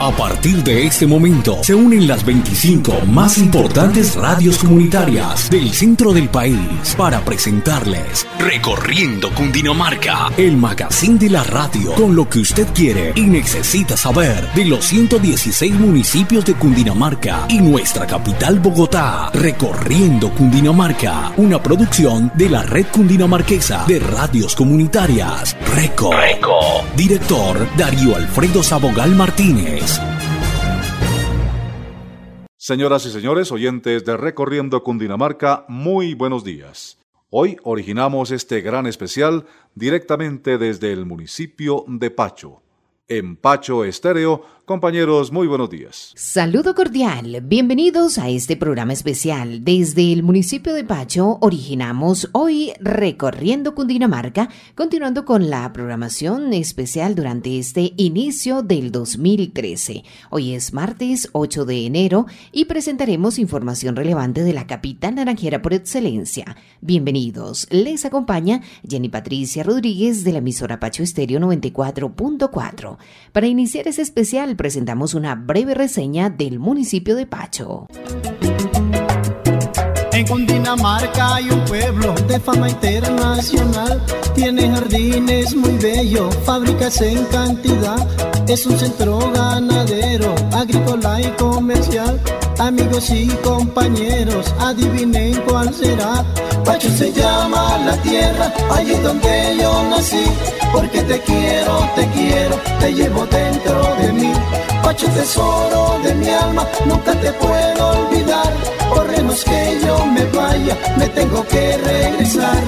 A partir de este momento se unen las 25 más importantes radios comunitarias del centro del país para presentarles Recorriendo Cundinamarca, el magazine de la radio con lo que usted quiere y necesita saber de los 116 municipios de Cundinamarca y nuestra capital Bogotá. Recorriendo Cundinamarca, una producción de la Red Cundinamarquesa de Radios Comunitarias. Reco. Director Darío Alfredo Sabogal Martínez. Señoras y señores, oyentes de Recorriendo Cundinamarca, muy buenos días. Hoy originamos este gran especial directamente desde el municipio de Pacho. En Pacho Estéreo, compañeros, muy buenos días. Saludo cordial, bienvenidos a este programa especial. Desde el municipio de Pacho originamos hoy Recorriendo Cundinamarca, continuando con la programación especial durante este inicio del 2013. Hoy es martes 8 de enero y presentaremos información relevante de la capital naranjera por excelencia. Bienvenidos, les acompaña Jenny Patricia Rodríguez de la emisora Pacho Estéreo 94.4. Para iniciar ese especial presentamos una breve reseña del municipio de Pacho. En Cundinamarca hay un pueblo de fama internacional. Tiene jardines muy bellos, fábricas en cantidad. Es un centro ganadero, agrícola y comercial. Amigos y compañeros, adivinen cuál será. Pacho se llama la tierra, allí donde yo nací. Porque te quiero, te llevo dentro de mí. Pacho, tesoro de mi alma, nunca te puedo olvidar. Por menos que yo me vaya, me tengo que regresar.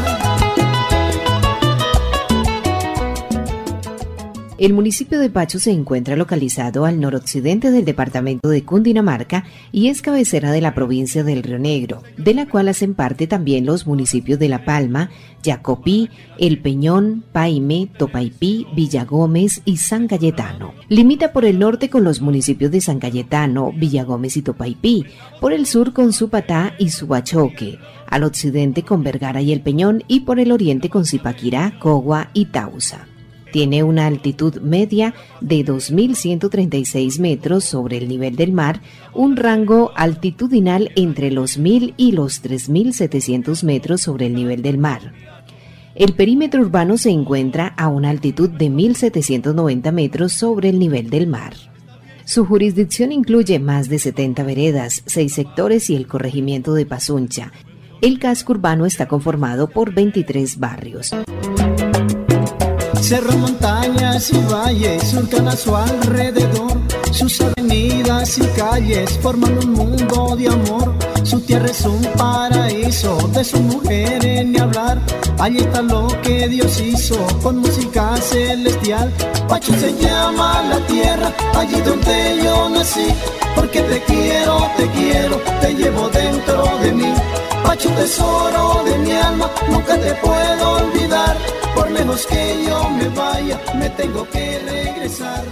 El municipio de Pacho se encuentra localizado al noroccidente del departamento de Cundinamarca y es cabecera de la provincia del Río Negro, de la cual hacen parte también los municipios de La Palma, Jacopí, El Peñón, Paime, Topaipí, Villagómez y San Cayetano. Limita por el norte con los municipios de San Cayetano, Villagómez y Topaipí, por el sur con Supatá y Subachoque, al occidente con Vergara y El Peñón y por el oriente con Zipaquirá, Cogua y Tausa. Tiene una altitud media de 2.136 metros sobre el nivel del mar, un rango altitudinal entre los 1.000 y los 3.700 metros sobre el nivel del mar. El perímetro urbano se encuentra a una altitud de 1.790 metros sobre el nivel del mar. Su jurisdicción incluye más de 70 veredas, 6 sectores y el corregimiento de Pazuncha. El casco urbano está conformado por 23 barrios. Cerros, montañas y valles surcan a su alrededor. Sus avenidas y calles forman un mundo de amor. Su tierra es un paraíso, de sus mujeres ni hablar. Allí está lo que Dios hizo, con música celestial. Pacho se llama la tierra, allí donde yo nací. Porque te quiero, te llevo dentro de mí. Pacho, tesoro de mi alma, nunca te puedo olvidar. Por lejos que yo me vaya, me tengo que regresar.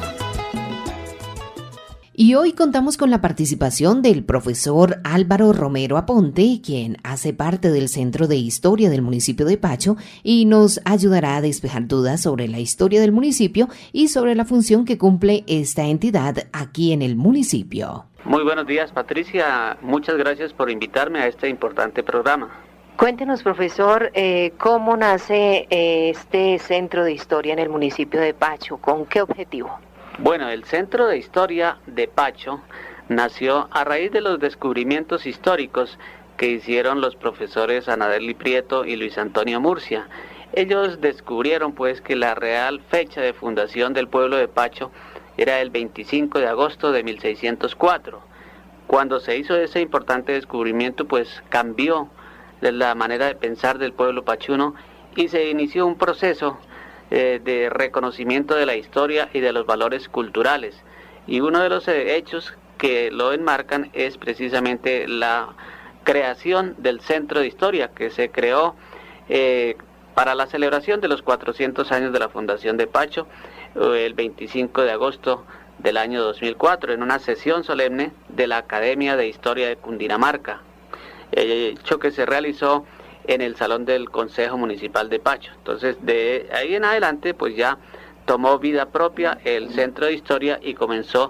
Y hoy contamos con la participación del profesor Álvaro Romero Aponte, quien hace parte del Centro de Historia del municipio de Pacho y nos ayudará a despejar dudas sobre la historia del municipio y sobre la función que cumple esta entidad aquí en el municipio. Muy buenos días, Patricia. Muchas gracias por invitarme a este importante programa. Cuéntenos, profesor, ¿cómo nace este Centro de Historia en el municipio de Pacho? ¿Con qué objetivo? Bueno, el Centro de Historia de Pacho nació a raíz de los descubrimientos históricos que hicieron los profesores Anadeli Prieto y Luis Antonio Murcia. Ellos descubrieron pues que la real fecha de fundación del pueblo de Pacho era el 25 de agosto de 1604. Cuando se hizo ese importante descubrimiento, pues cambió la manera de pensar del pueblo pachuno y se inició un proceso de reconocimiento de la historia y de los valores culturales. Y uno de los hechos que lo enmarcan es precisamente la creación del Centro de Historia, que se creó para la celebración de los 400 años de la fundación de Pacho, el 25 de agosto del año 2004, en una sesión solemne de la Academia de Historia de Cundinamarca, hecho que se realizó en el Salón del Consejo Municipal de Pacho. Entonces, de ahí en adelante, pues ya tomó vida propia el Centro de Historia y comenzó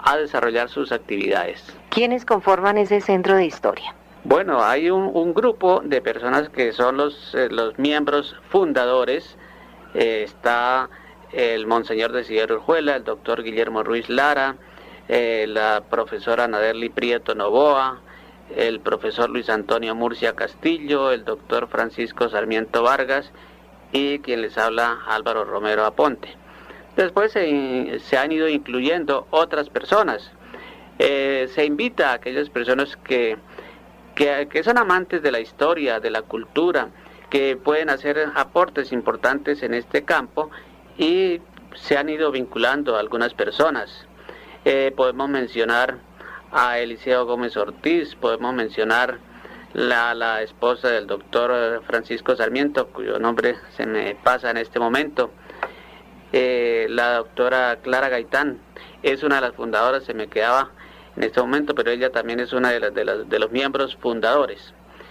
a desarrollar sus actividades. ¿Quiénes conforman ese centro de historia? Bueno, hay un grupo de personas que son los miembros fundadores. Está el Monseñor Desiderio Urjuela, el doctor Guillermo Ruiz Lara, la profesora Anaderly Prieto Novoa, el profesor Luis Antonio Murcia Castillo, el doctor Francisco Sarmiento Vargas y quien les habla, Álvaro Romero Aponte. Después se han ido incluyendo otras personas. Se invita a aquellas personas que son amantes de la historia, de la cultura, que pueden hacer aportes importantes en este campo, y se han ido vinculando a algunas personas. Podemos mencionar a Eliseo Gómez Ortiz, podemos mencionar la esposa del doctor Francisco Sarmiento, cuyo nombre se me pasa en este momento. La doctora Clara Gaitán es una de las fundadoras, se me quedaba en este momento, pero ella también es una de los miembros fundadores.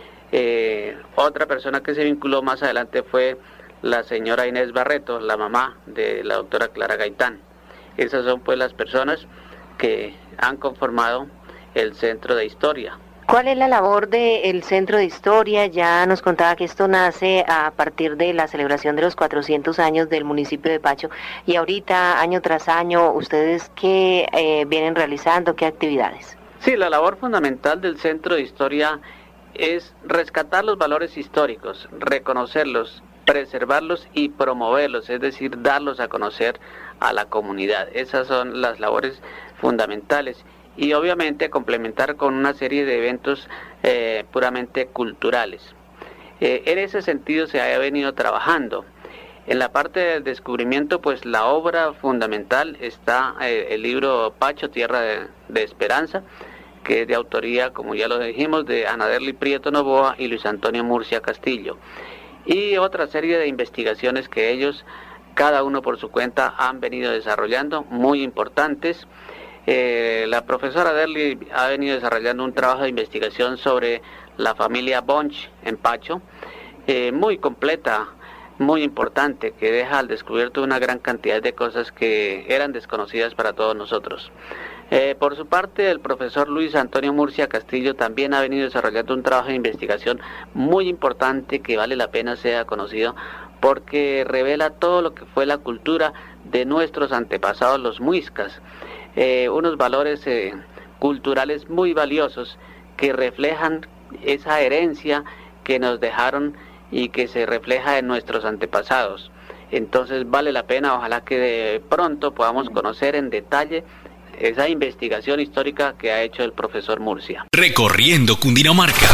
Otra persona que se vinculó más adelante fue la señora Inés Barreto, la mamá de la doctora Clara Gaitán. Esas son pues las personas que han conformado el Centro de Historia. ¿Cuál es la labor del Centro de Historia? Ya nos contaba que esto nace a partir de la celebración de los 400 años del municipio de Pacho, y ahorita, año tras año, ¿ustedes qué vienen realizando? ¿Qué actividades? Sí, la labor fundamental del Centro de Historia es rescatar los valores históricos, reconocerlos, preservarlos y promoverlos, es decir, darlos a conocer a la comunidad. Esas son las labores fundamentales. Y obviamente complementar con una serie de eventos puramente culturales. En ese sentido se ha venido trabajando. En la parte del descubrimiento, pues la obra fundamental está el libro Pacho, Tierra de Esperanza, que es de autoría, como ya lo dijimos, de Anaderly Prieto Novoa y Luis Antonio Murcia Castillo. Y otra serie de investigaciones que ellos, cada uno por su cuenta, han venido desarrollando, muy importantes. La profesora Anaderly ha venido desarrollando un trabajo de investigación sobre la familia Bunch en Pacho, muy completa, muy importante, que deja al descubierto una gran cantidad de cosas que eran desconocidas para todos nosotros. Por su parte, el profesor Luis Antonio Murcia Castillo también ha venido desarrollando un trabajo de investigación muy importante que vale la pena sea conocido, porque revela todo lo que fue la cultura de nuestros antepasados, los muiscas. Unos valores culturales muy valiosos que reflejan esa herencia que nos dejaron y que se refleja en nuestros antepasados. Entonces vale la pena, ojalá que de pronto podamos conocer en detalle esa investigación histórica que ha hecho el profesor Murcia. Recorriendo Cundinamarca.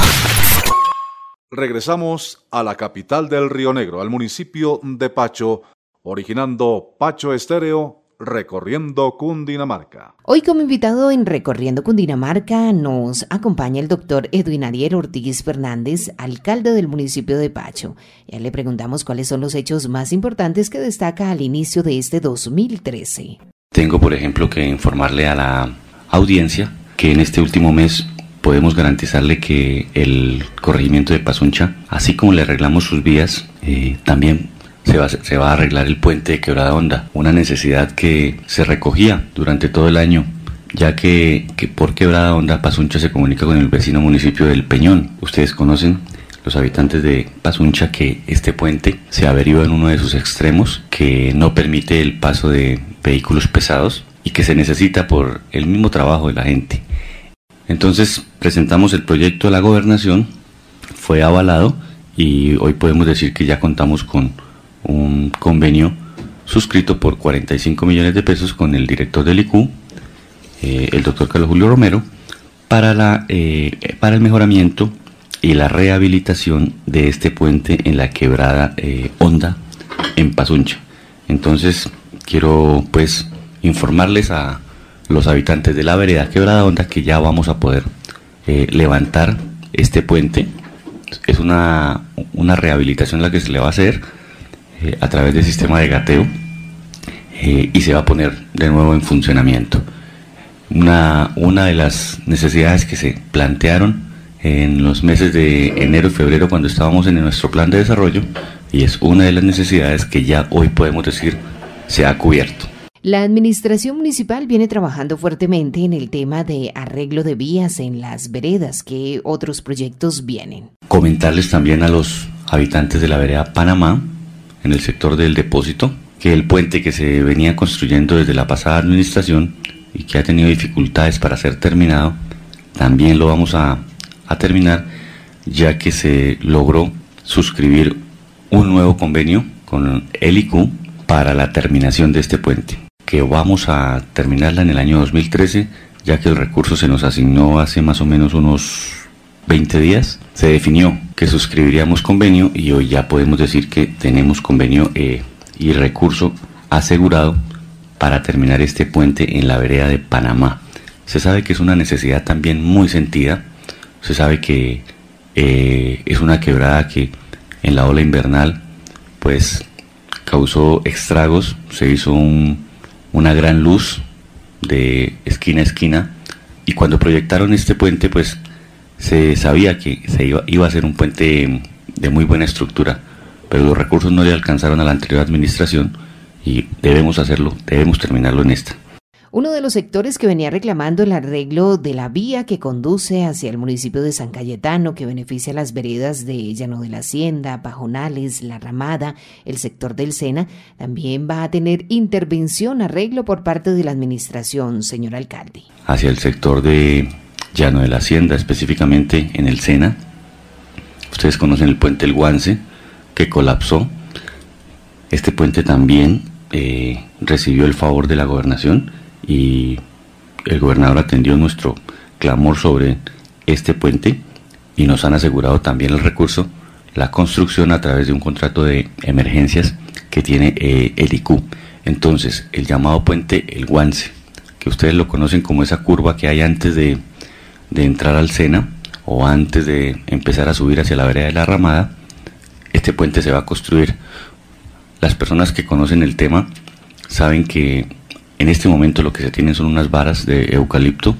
Regresamos a la capital del Río Negro, al municipio de Pacho, originando Pacho Estéreo, Recorriendo Cundinamarca. Hoy como invitado en Recorriendo Cundinamarca nos acompaña el doctor Edwin Ariel Ortiz Fernández, alcalde del municipio de Pacho. Ya le preguntamos cuáles son los hechos más importantes que destaca al inicio de este 2013. Tengo, por ejemplo, que informarle a la audiencia que en este último mes podemos garantizarle que el corregimiento de Pazuncha, así como le arreglamos sus vías, también se va a arreglar el puente de Quebrada Honda, una necesidad que se recogía durante todo el año, ya que por Quebrada Honda Pazuncha se comunica con el vecino municipio del Peñón. Ustedes conocen, los habitantes de Pazuncha, que este puente se averió en uno de sus extremos, que no permite el paso de vehículos pesados y que se necesita por el mismo trabajo de la gente. Entonces presentamos el proyecto a la gobernación, fue avalado y hoy podemos decir que ya contamos con un convenio suscrito por 45 millones de pesos con el director del IQ, el doctor Carlos Julio Romero, para el mejoramiento y la rehabilitación de este puente en la Quebrada Honda en Pazuncha. Entonces quiero pues informarles a los habitantes de la vereda Quebrada Honda que ya vamos a poder levantar este puente. Es una rehabilitación la que se le va a hacer a través del sistema de gateo y se va a poner de nuevo en funcionamiento. Una de las necesidades que se plantearon en los meses de enero y febrero cuando estábamos en nuestro plan de desarrollo, y es una de las necesidades que ya hoy podemos decir se ha cubierto. La administración municipal viene trabajando fuertemente en el tema de arreglo de vías en las veredas. ¿Qué otros proyectos vienen? Comentarles también a los habitantes de la vereda Panamá, en el sector del depósito, que el puente que se venía construyendo desde la pasada administración y que ha tenido dificultades para ser terminado, también lo vamos a terminar, ya que se logró suscribir un nuevo convenio con el IQ para la terminación de este puente, que vamos a terminarla en el año 2013, ya que el recurso se nos asignó hace más o menos unos 20 días. Se definió que suscribiríamos convenio y hoy ya podemos decir que tenemos convenio y recurso asegurado para terminar este puente en la vereda de Panamá. Se sabe que es una necesidad también muy sentida, se sabe que es una quebrada que en la ola invernal pues causó estragos, se hizo una gran luz de esquina a esquina, y cuando proyectaron este puente pues se sabía que iba a ser un puente de muy buena estructura, pero los recursos no le alcanzaron a la anterior administración y debemos terminarlo en esta. Uno de los sectores que venía reclamando el arreglo de la vía que conduce hacia el municipio de San Cayetano, que beneficia las veredas de Llano de la Hacienda, Pajonales, La Ramada, el sector del Sena, también va a tener intervención, arreglo por parte de la administración, señor alcalde. Hacia el sector de Llano de la Hacienda, específicamente en el Sena, ustedes conocen el puente El Guance, que colapsó. Este puente también recibió el favor de la gobernación, y el gobernador atendió nuestro clamor sobre este puente y nos han asegurado también el recurso, la construcción a través de un contrato de emergencias que tiene el IQ. Entonces, el llamado puente El Guance, que ustedes lo conocen como esa curva que hay antes de entrar al Sena o antes de empezar a subir hacia la vereda de La Ramada, este puente se va a construir. Las personas que conocen el tema saben que en este momento lo que se tienen son unas varas de eucalipto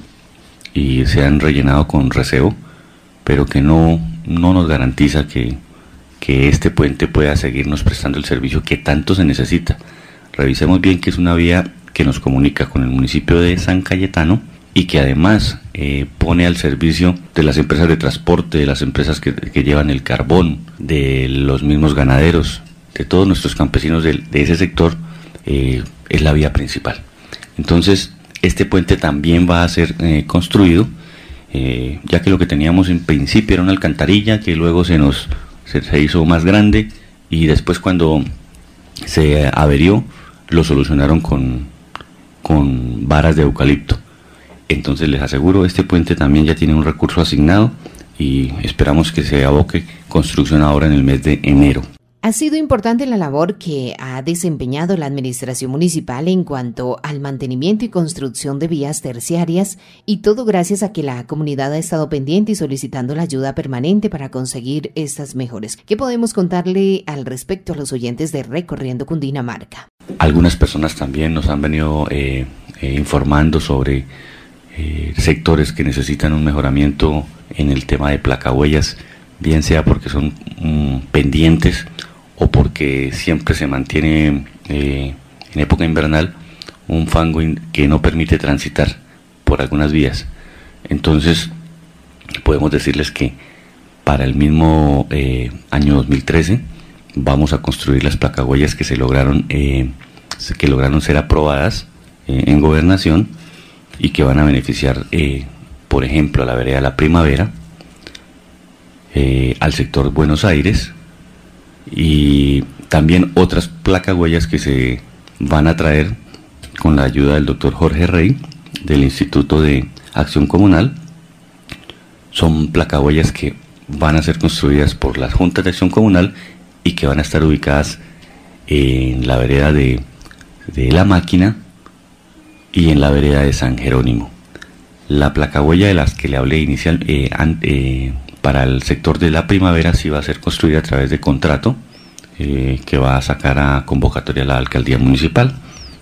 y se han rellenado con reseo, pero que no nos garantiza que este puente pueda seguirnos prestando el servicio que tanto se necesita. Revisemos bien que es una vía que nos comunica con el municipio de San Cayetano y que además pone al servicio de las empresas de transporte, de las empresas que llevan el carbón, de los mismos ganaderos, de todos nuestros campesinos de ese sector. Es la vía principal. Entonces este puente también va a ser construido, ya que lo que teníamos en principio era una alcantarilla que luego se hizo más grande, y después cuando se averió lo solucionaron con varas de eucalipto. Entonces les aseguro, este puente también ya tiene un recurso asignado y esperamos que se aboque construcción ahora en el mes de enero. Ha sido importante la labor que ha desempeñado la administración municipal en cuanto al mantenimiento y construcción de vías terciarias, y todo gracias a que la comunidad ha estado pendiente y solicitando la ayuda permanente para conseguir estas mejoras. ¿Qué podemos contarle al respecto a los oyentes de Recorriendo Cundinamarca? Algunas personas también nos han venido informando sobre sectores que necesitan un mejoramiento en el tema de placahuellas, bien sea porque son pendientes o porque siempre se mantiene en época invernal un fango que no permite transitar por algunas vías. Entonces podemos decirles que para el mismo año 2013 vamos a construir las placahuellas que lograron ser aprobadas en gobernación y que van a beneficiar, por ejemplo, a la vereda La Primavera, al sector Buenos Aires, y también otras placahuellas que se van a traer con la ayuda del doctor Jorge Rey del Instituto de Acción Comunal. Son placahuellas que van a ser construidas por las juntas de acción comunal y que van a estar ubicadas en la vereda de La Máquina y en la vereda de San Jerónimo. La placahuella de las que le hablé inicial para el sector de La Primavera sí va a ser construida a través de contrato que va a sacar a convocatoria la alcaldía municipal.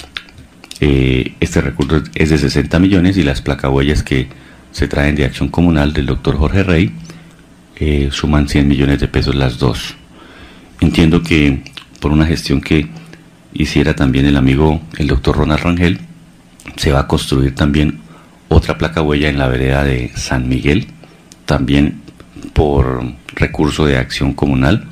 Este recurso es de 60 millones y las placahuellas que se traen de acción comunal del doctor Jorge Rey suman 100 millones de pesos las dos. Entiendo que por una gestión que hiciera también el amigo, el doctor Ronald Rangel, se va a construir también otra placa huella en la vereda de San Miguel, también por recurso de acción comunal.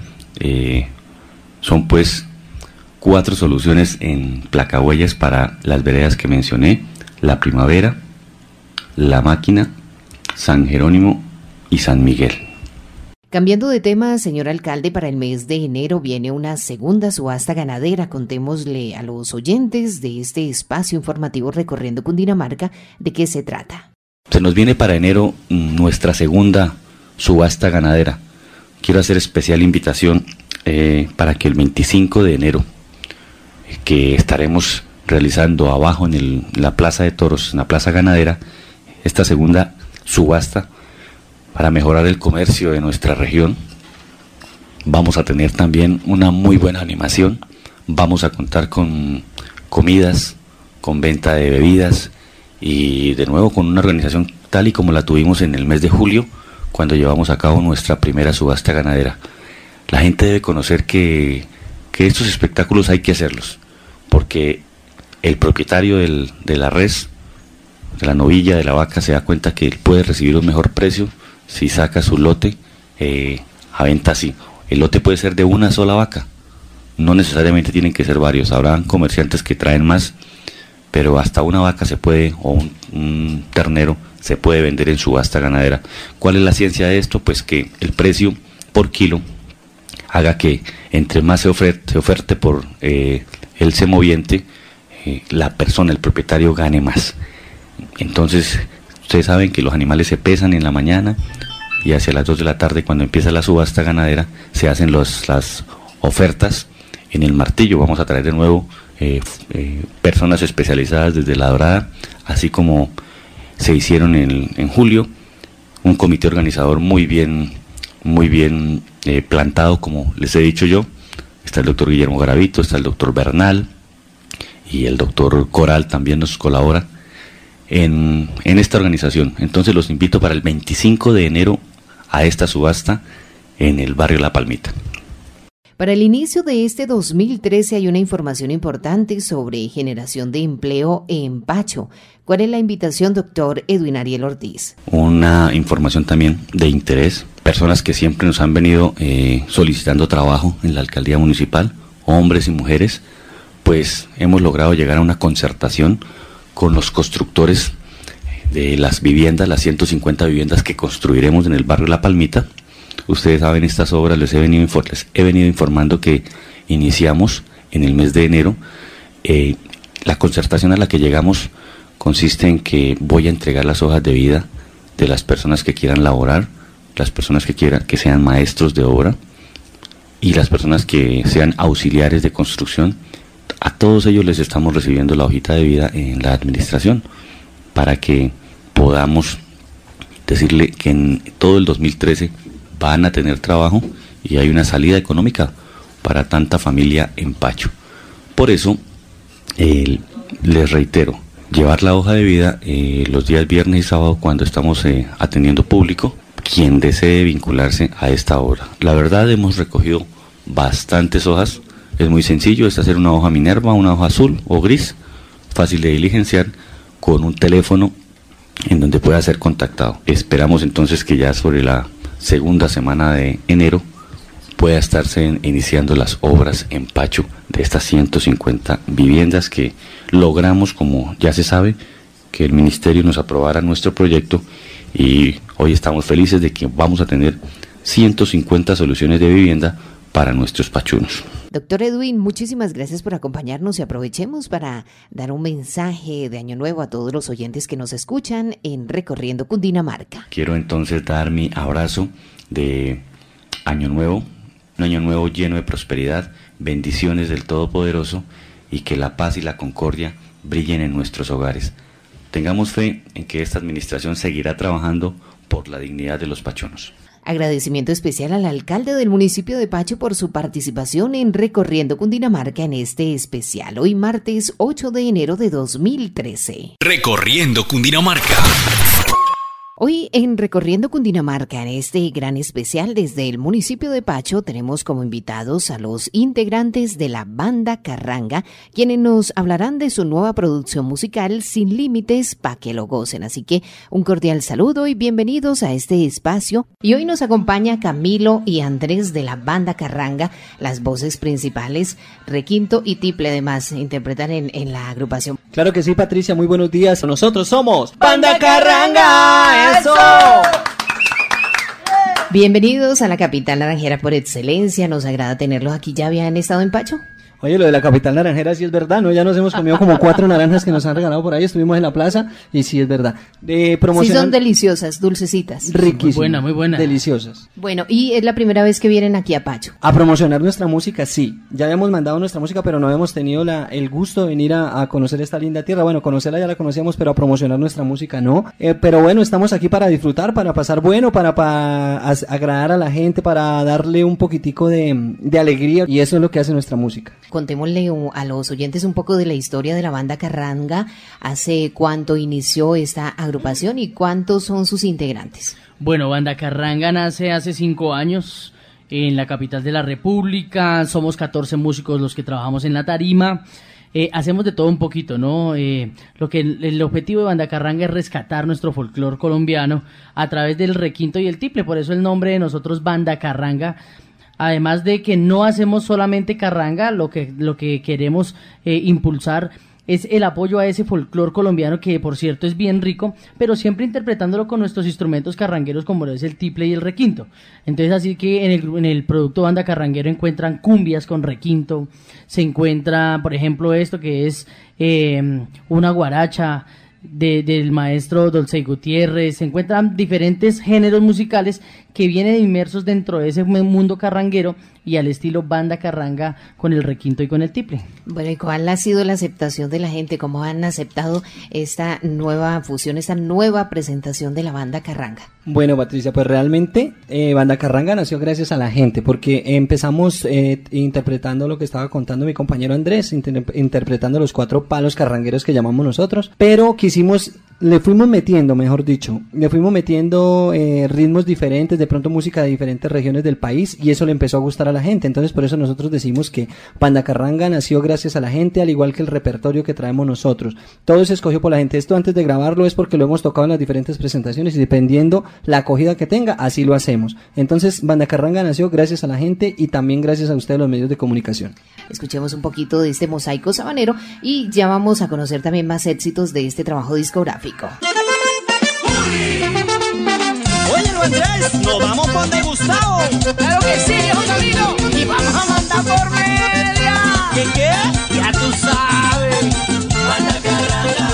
Son pues 4 soluciones en placa huellas para las veredas que mencioné: La Primavera, La Máquina, San Jerónimo y San Miguel. Cambiando de tema, señor alcalde, para el mes de enero viene una segunda subasta ganadera. Contémosle a los oyentes de este espacio informativo Recorriendo Cundinamarca de qué se trata. Se nos viene para enero nuestra segunda subasta ganadera. Quiero hacer especial invitación para que el 25 de enero, que estaremos realizando abajo en la Plaza de Toros, en la Plaza Ganadera, esta segunda subasta para mejorar el comercio de nuestra región. Vamos a tener también una muy buena animación. Vamos a contar con comidas, con venta de bebidas y de nuevo con una organización tal y como la tuvimos en el mes de julio, cuando llevamos a cabo nuestra primera subasta ganadera. La gente debe conocer que estos espectáculos hay que hacerlos, porque el propietario de la res, de la novilla, de la vaca, se da cuenta que él puede recibir un mejor precio si saca su lote a venta así. El lote puede ser de una sola vaca, no necesariamente tienen que ser varios. Habrán comerciantes que traen más, pero hasta una vaca se puede, o un ternero se puede vender en subasta ganadera. ¿Cuál es la ciencia de esto? Pues que el precio por kilo haga que entre más se oferte por el semoviente, la persona, el propietario, gane más. Entonces, ustedes saben que los animales se pesan en la mañana y hacia las 2 de la tarde, cuando empieza la subasta ganadera, se hacen las ofertas en el martillo. Vamos a traer de nuevo personas especializadas desde La Dorada, así como se hicieron en julio, un comité organizador muy bien plantado, como les he dicho yo. Está el doctor Guillermo Garavito, está el doctor Bernal y el doctor Coral también nos colabora en esta organización. Entonces los invito para el 25 de enero a esta subasta en el barrio La Palmita. Para el inicio de este 2013 hay una información importante sobre generación de empleo en Pacho. ¿Cuál es la invitación, doctor Edwin Ariel Ortiz? Una información también de interés. Personas que siempre nos han venido solicitando trabajo en la alcaldía municipal, hombres y mujeres, pues hemos logrado llegar a una concertación con los constructores de las viviendas, las 150 viviendas que construiremos en el barrio La Palmita. Ustedes saben, estas obras les he venido informando que iniciamos en el mes de enero. La concertación a la que llegamos consiste en que voy a entregar las hojas de vida de las personas que quieran laborar, las personas que sean maestros de obra y las personas que sean auxiliares de construcción. A todos ellos les estamos recibiendo la hojita de vida en la administración para que podamos decirle que en todo el 2013 van a tener trabajo y hay una salida económica para tanta familia en Pacho. Por eso, les reitero, llevar la hoja de vida los días viernes y sábado cuando estamos atendiendo público, quien desee vincularse a esta obra. La verdad, hemos recogido bastantes hojas. Es muy sencillo, es hacer una hoja Minerva, una hoja azul o gris, fácil de diligenciar, con un teléfono en donde pueda ser contactado. Esperamos entonces que ya sobre la segunda semana de enero pueda estarse iniciando las obras en Pacho de estas 150 viviendas que logramos, como ya se sabe, que el ministerio nos aprobara nuestro proyecto, y hoy estamos felices de que vamos a tener 150 soluciones de vivienda para nuestros pachunos. Doctor Edwin, muchísimas gracias por acompañarnos y aprovechemos para dar un mensaje de Año Nuevo a todos los oyentes que nos escuchan en Recorriendo Cundinamarca. Quiero entonces dar mi abrazo de Año Nuevo, un año nuevo lleno de prosperidad, bendiciones del Todopoderoso, y que la paz y la concordia brillen en nuestros hogares. Tengamos fe en que esta administración seguirá trabajando por la dignidad de los pachonos. Agradecimiento especial al alcalde del municipio de Pacho por su participación en Recorriendo Cundinamarca en este especial, hoy martes 8 de enero de 2013. Recorriendo Cundinamarca. Hoy en Recorriendo Cundinamarca, en este gran especial desde el municipio de Pacho, tenemos como invitados a los integrantes de la Banda Carranga, quienes nos hablarán de su nueva producción musical Sin Límites, pa' que lo gocen. Así que un cordial saludo y bienvenidos a este espacio. Y hoy nos acompaña Camilo y Andrés de la Banda Carranga, las voces principales, requinto y tiple además, interpretan en la agrupación. Claro que sí, Patricia, muy buenos días. Nosotros somos Banda Carranga. ¡Eso! Bienvenidos a la capital naranjera por excelencia. Nos agrada tenerlos aquí. ¿Ya habían estado en Pacho? Oye, lo de la capital naranjera sí es verdad, ¿no? Ya nos hemos comido como 4 naranjas que nos han regalado por ahí. Estuvimos en la plaza y sí es verdad. Sí, son deliciosas, dulcecitas. Riquísimas. Muy buena. Deliciosas. Bueno, y es la primera vez que vienen aquí a Pacho. A promocionar nuestra música, sí. Ya habíamos mandado nuestra música, pero no habíamos tenido el gusto de venir a conocer esta linda tierra. Bueno, conocerla ya la conocíamos, pero a promocionar nuestra música no. Pero bueno, estamos aquí para disfrutar, para pasar bueno, para agradar a la gente, para darle un poquitico de alegría. Y eso es lo que hace nuestra música. Contémosle a los oyentes un poco de la historia de la Banda Carranga. ¿Hace cuánto inició esta agrupación y cuántos son sus integrantes? Bueno, Banda Carranga nace hace 5 años en la capital de la República. Somos 14 músicos los que trabajamos en la tarima. Hacemos de todo un poquito, ¿no? El objetivo de Banda Carranga es rescatar nuestro folclore colombiano a través del requinto y el tiple. Por eso el nombre de nosotros, Banda Carranga. Además de que no hacemos solamente carranga, lo que queremos impulsar es el apoyo a ese folclore colombiano que por cierto es bien rico, pero siempre interpretándolo con nuestros instrumentos carrangueros como lo es el tiple y el requinto. Entonces así que en el producto Banda Carranguero encuentran cumbias con requinto, se encuentra por ejemplo esto que es una guaracha del maestro Dolcey Gutiérrez, se encuentran diferentes géneros musicales que vienen inmersos dentro de ese mundo carranguero y al estilo Banda Carranga con el requinto y con el tiple. Bueno, ¿y cuál ha sido la aceptación de la gente? ¿Cómo han aceptado esta nueva fusión, esta nueva presentación de la Banda Carranga? Bueno, Patricia, pues realmente Banda Carranga nació gracias a la gente, porque empezamos interpretando lo que estaba contando mi compañero Andrés, interpretando los 4 palos carrangueros que llamamos nosotros, pero le fuimos metiendo ritmos diferentes, de pronto música de diferentes regiones del país, y eso le empezó a gustar a la gente. Entonces por eso nosotros decimos que Banda Carranga nació gracias a la gente, al igual que el repertorio que traemos nosotros. Todo se escogió por la gente. Esto antes de grabarlo es porque lo hemos tocado en las diferentes presentaciones y dependiendo la acogida que tenga, así lo hacemos. Entonces Banda Carranga nació gracias a la gente y también gracias a ustedes los medios de comunicación. Escuchemos un poquito de este mosaico sabanero y ya vamos a conocer también más éxitos de este trabajo discográfico. Oye, Andrés, nos vamos con de Gustavo. Claro que sí, viejo Camilo. Y vamos a mandar por media. ¿Qué? Ya tú sabes. Banda Carranga.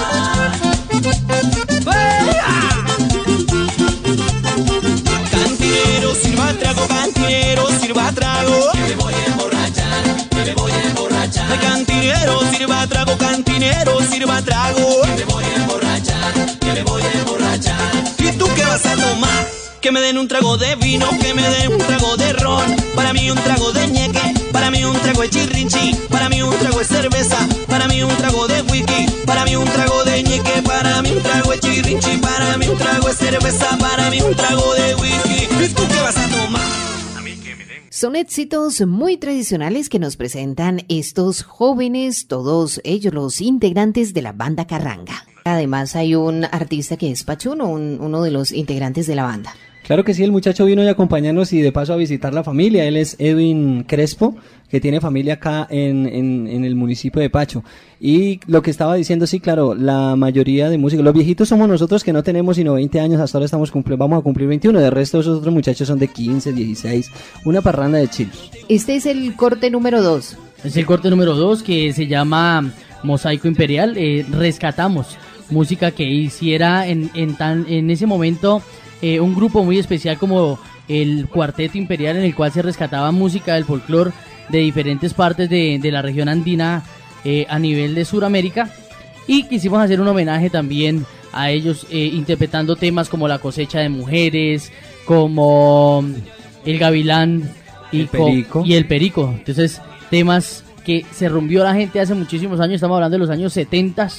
Cantinero, sirva trago, cantinero, sirva trago. Que me voy a emborrachar, que me voy a emborrachar. Cantinero, sirva trago, cantinero, sirva trago. Que me voy a emborrachar, que me voy a emborrachar. ¿Y tú qué vas a tomar? Que me den un trago de vino, que me den un trago de ron. Para mí un trago de ñeque, para mí un trago de chirrinchi. Para mí un trago de cerveza, para mí un trago de whisky. Para mí un trago de ñeque, para mí un trago de chirrinchi. Para mí un trago de cerveza, para mí un trago de whisky. ¿Y tú qué vas a tomar? Son éxitos muy tradicionales que nos presentan estos jóvenes, todos ellos los integrantes de la Banda Carranga. Además hay un artista que es Pachuno, uno de los integrantes de la banda. Claro que sí, el muchacho vino a acompañarnos y de paso a visitar la familia. Él es Edwin Crespo, que tiene familia acá en el municipio de Pacho. Y lo que estaba diciendo, sí, claro, la mayoría de músicos, los viejitos somos nosotros que no tenemos sino 20 años, hasta ahora vamos a cumplir 21, de resto esos otros muchachos son de 15, 16, una parranda de chilos. Este es el corte número 2. Es el corte número 2 que se llama Mosaico Imperial. Rescatamos música que hiciera en ese momento un grupo muy especial como el Cuarteto Imperial, en el cual se rescataba música del folclore de diferentes partes de la región andina a nivel de Sudamérica, y quisimos hacer un homenaje también a ellos interpretando temas como La Cosecha de Mujeres, como El Gavilán y el Perico. Entonces temas que se rumbió la gente hace muchísimos años, estamos hablando de los años 70,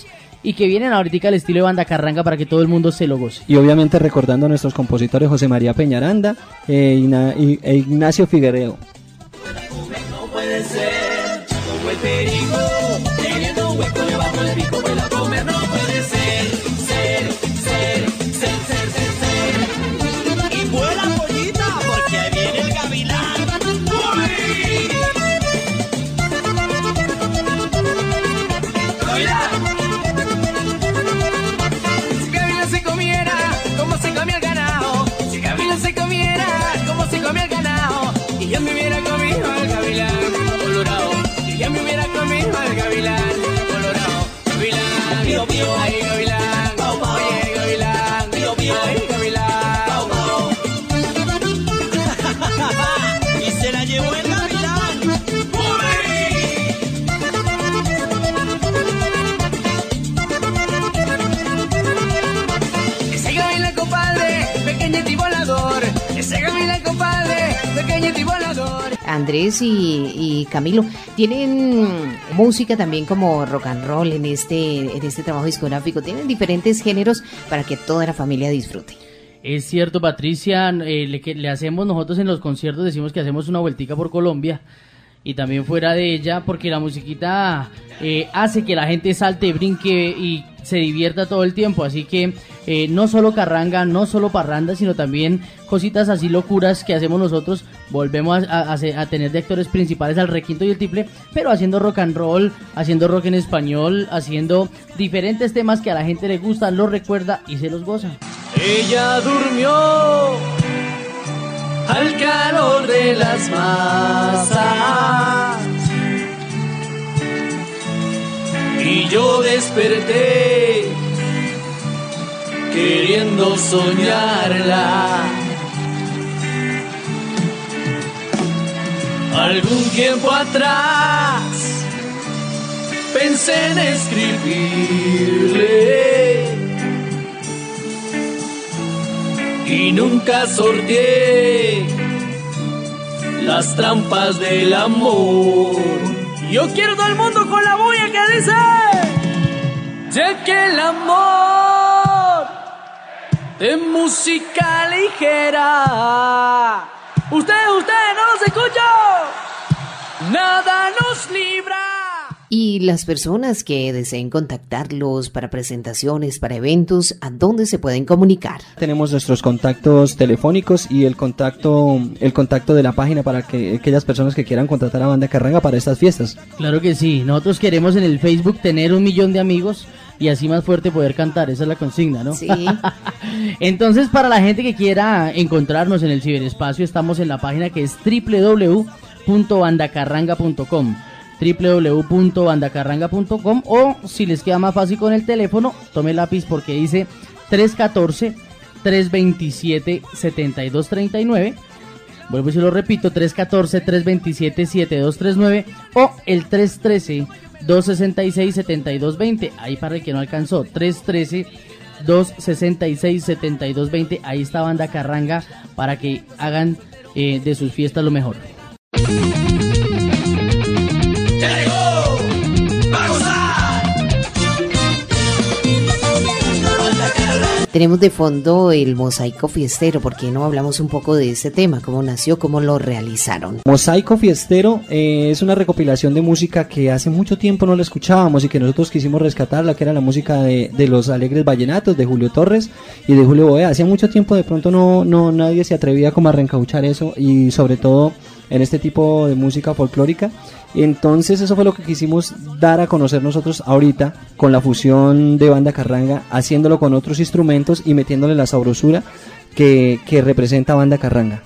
y que vienen ahorita al estilo de banda carranga para que todo el mundo se lo goce. Y obviamente recordando a nuestros compositores José María Peñaranda e Ignacio Figueredo. No puede ser, como el perico, teniendo un hueco debajo del pico, pues la comer no puede ser, ser. Y vuela pollita, porque ahí viene el gavilán. ¡Uy! ¡Gavilán! Si Gavilán se comiera como se come el ganado, si Gavilán se comiera como se come el ganado, y yo me hubiera comido al gavilán colorado, y yo me hubiera comido al gavilán colorado. Gavilán, Pío, pío. ay gavilán, Pau, pau. oye gavilán, Pío, pío. ay gavilán. Pau, pau. Y se la llevó el gavilán. ¡Uy! Ese gavilán, compadre, pequeñito y volador. Ese gavilán, compadre, pequeñito y volador. Andrés y Camilo tienen música también como rock and roll en este trabajo discográfico. Tienen diferentes géneros para que toda la familia disfrute. Es cierto, Patricia, le hacemos nosotros en los conciertos, decimos que hacemos una vueltica por Colombia y también fuera de ella, porque la musiquita hace que la gente salte, brinque y se divierta todo el tiempo, así que no solo carranga, no solo parranda, sino también cositas así locuras que hacemos nosotros. Volvemos a tener de actores principales al requinto y el tiple, pero haciendo rock and roll, haciendo rock en español, haciendo diferentes temas que a la gente le gusta, los recuerda y se los goza. Ella durmió al calor de las masas y yo desperté queriendo soñarla. Algún tiempo atrás pensé en escribirle y nunca sorteé las trampas del amor. Yo quiero todo el mundo con la bulla que dice, ya que el amor de música ligera, usted no nos escucha, nada nos libra. Y las personas que deseen contactarlos para presentaciones, para eventos, ¿a dónde se pueden comunicar? Tenemos nuestros contactos telefónicos y el contacto de la página para que aquellas personas que quieran contratar a Banda Carranga para estas fiestas. Claro que sí, nosotros queremos en el Facebook tener 1 millón de amigos y así más fuerte poder cantar, esa es la consigna, ¿no? Sí. Entonces, para la gente que quiera encontrarnos en el ciberespacio, estamos en la página que es www.bandacarranga.com www.bandacarranga.com, o si les queda más fácil con el teléfono, tome lápiz porque dice 314-327-7239. Vuelvo y se lo repito, 314-327-7239 o el 313-266-7220. Ahí para el que no alcanzó, 313-266-7220. Ahí está Banda Carranga para que hagan de sus fiestas lo mejor. Tenemos de fondo el Mosaico Fiestero. ¿Por qué no hablamos un poco de ese tema? ¿Cómo nació? ¿Cómo lo realizaron? Mosaico Fiestero es una recopilación de música que hace mucho tiempo no la escuchábamos y que nosotros quisimos rescatar, la que era la música de los Alegres Vallenatos, de Julio Torres y de Julio Boea. Hacía mucho tiempo de pronto no nadie se atrevía como a reencauchar eso, y sobre todo en este tipo de música folclórica. Entonces eso fue lo que quisimos dar a conocer nosotros ahorita con la fusión de Banda Carranga, haciéndolo con otros instrumentos y metiéndole la sabrosura que representa Banda Carranga.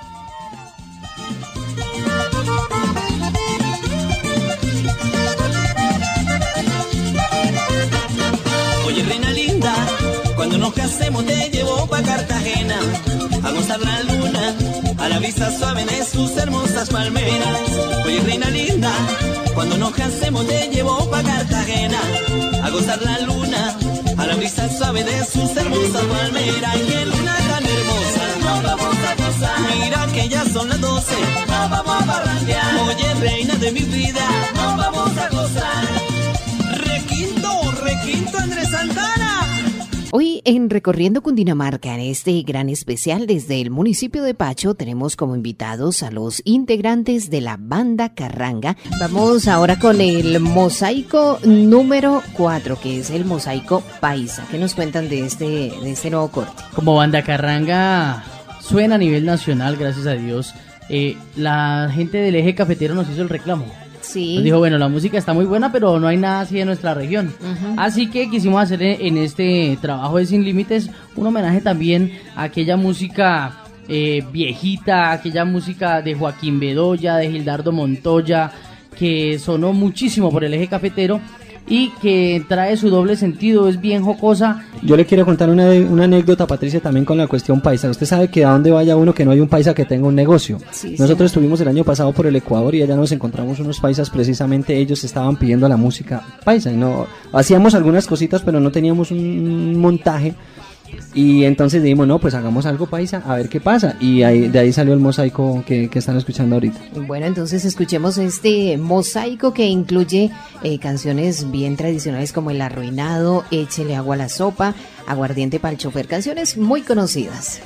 Oye, reina linda, cuando nos casemos te llevo pa' Cartagena a gozar la luna, a la brisa suave de sus hermosas palmeras. Oye, reina linda, cuando nos casemos te llevo pa' Cartagena a gozar la luna, a la brisa suave de sus hermosas palmeras. ¡Qué luna tan hermosa! Nos vamos a gozar. Mira que ya son las 12, nos vamos a parrandear. Oye, reina de mi vida, nos vamos a gozar. Requinto, Quinto Andrés Santana. Hoy en Recorriendo Cundinamarca, en este gran especial desde el municipio de Pacho, tenemos como invitados a los integrantes de la banda Carranga. Vamos ahora con el mosaico número 4, que es el mosaico paisa. ¿Qué nos cuentan de este nuevo corte? Como banda Carranga suena a nivel nacional, gracias a Dios. La gente del eje cafetero nos hizo el reclamo. Sí. Nos dijo, bueno, la música está muy buena, pero no hay nada así en nuestra región. Así que quisimos hacer en este trabajo de Sin Límites un homenaje también a aquella música viejita, aquella música de Joaquín Bedoya, de Gildardo Montoya, que sonó muchísimo por el eje cafetero y que trae su doble sentido, es bien jocosa. Yo le quiero contar una anécdota, Patricia, también con la cuestión paisa. Usted sabe que a donde vaya uno que no hay un paisa que tenga un negocio. Sí, Nosotros estuvimos el año pasado por el Ecuador y allá nos encontramos unos paisas, precisamente ellos estaban pidiendo la música paisa y no hacíamos algunas cositas, pero no teníamos un montaje. Y entonces dijimos, no, pues hagamos algo paisa, a ver qué pasa. Y de ahí salió el mosaico que están escuchando ahorita. Bueno, entonces escuchemos este mosaico que incluye canciones bien tradicionales como El Arruinado, Échele agua a la sopa, Aguardiente pa'l chofer, canciones muy conocidas.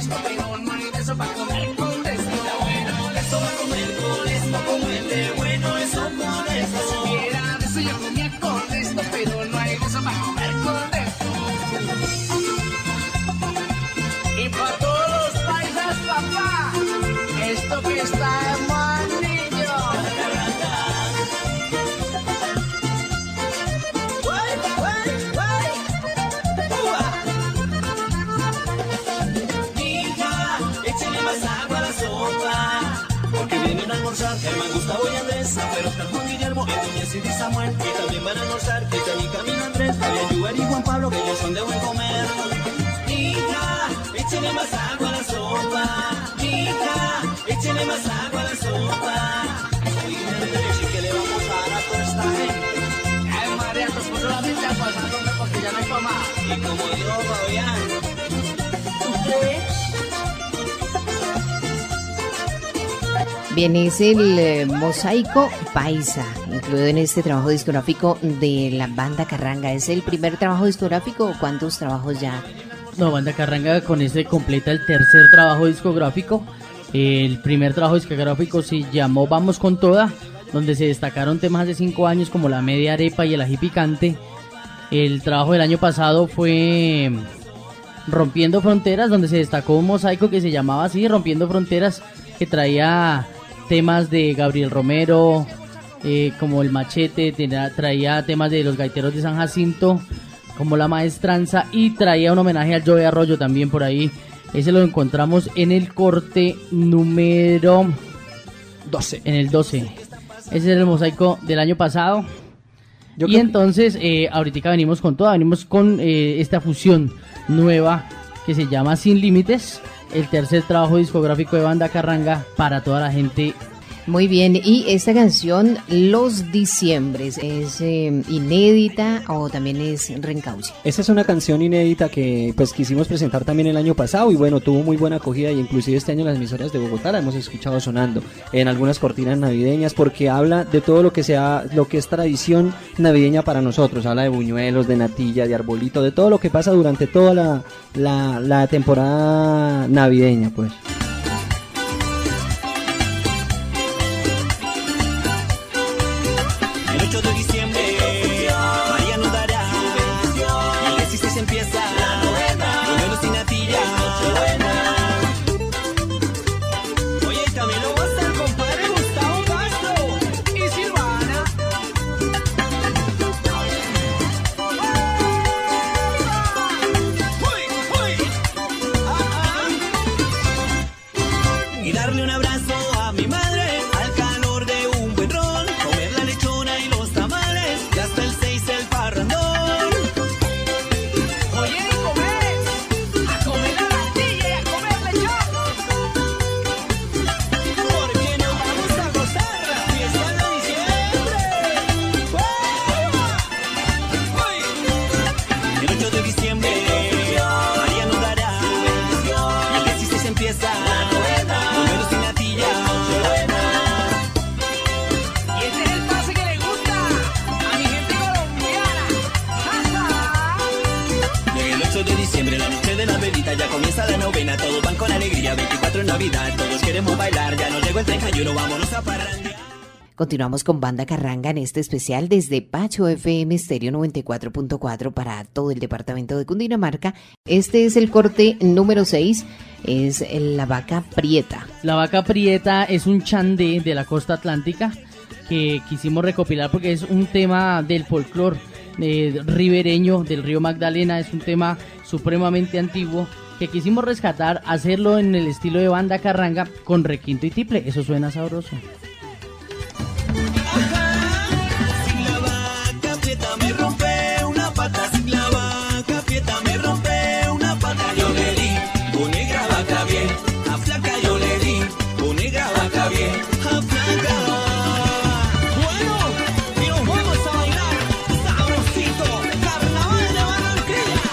Esto que está en Manillo. Hija, échale más agua a la sopa, porque vienen a almorzar Germán, Gustavo y Andrés, pero Juan Guillermo, Núñez y Samuel, y también van a almorzar Cristian y Camilo Andrés, Fabián, Yuber y Juan Pablo, que ellos son de buen comer. Hija, échale más agua a la sopa. Hija, échale más agua a la sopa. Oye, ¿qué le vamos a dar a toda esta gente? Ay, María, tu esposo la vida pasándome porque ya no hay coma. Y como dijo Fabián, Bien, es el mosaico paisa, incluido en este trabajo discográfico de la banda Carranga. ¿Es el primer trabajo discográfico o cuántos trabajos ya? No, banda Carranga con este completa el tercer trabajo discográfico. El primer trabajo discográfico se llamó Vamos con Toda, donde se destacaron temas de 5 años como La Media Arepa y El Ají Picante. El trabajo del año pasado fue Rompiendo Fronteras, donde se destacó un mosaico que se llamaba así, Rompiendo Fronteras, que traía temas de Gabriel Romero, como El Machete, traía temas de Los Gaiteros de San Jacinto, como La Maestranza, y traía un homenaje al Joey Arroyo también por ahí. Ese lo encontramos en el corte número 12. En el 12. Ese era el mosaico del año pasado. Y entonces, ahorita venimos con toda, venimos con esta fusión nueva que se llama Sin Límites, el tercer trabajo discográfico de banda Carranga para toda la gente. Muy bien, y esta canción, Los Diciembres, ¿es inédita o también es reencauche? Esta es una canción inédita que pues quisimos presentar también el año pasado y bueno, tuvo muy buena acogida y inclusive este año las emisoras de Bogotá la hemos escuchado sonando en algunas cortinas navideñas porque habla de todo lo que es tradición navideña para nosotros, habla de buñuelos, de natilla, de arbolito, de todo lo que pasa durante toda la temporada navideña, pues. el 8 de diciembre, María nos dará. El 16 empieza la novena, buñuelos y natilla. Oye, también lo va a hacer compadre Gustavo Castro y Silvana. diciembre, la noche de la velita, ya comienza la novena, todos van con alegría, 24 en Navidad, todos queremos bailar, ya nos llegó el 31, vámonos a parrandear. Continuamos con Banda Carranga en este especial desde Pacho FM Estéreo 94.4 para todo el departamento de Cundinamarca. Este es el corte número 6, es La Vaca Prieta. La Vaca Prieta es un chandé de la costa atlántica que quisimos recopilar porque es un tema del folclore ribereño del río Magdalena, es un tema supremamente antiguo que quisimos rescatar, hacerlo en el estilo de Banda Carranga con requinto y tiple, eso suena sabroso. Si la vaca prieta me rompe una pata, si la vaca prieta me rompe una pata, yo le di una negra vaca bien, a flaca yo le di una negra vaca bien, a flaca. Bueno, y nos vamos a bailar sabrosito, carnaval de Barranquilla.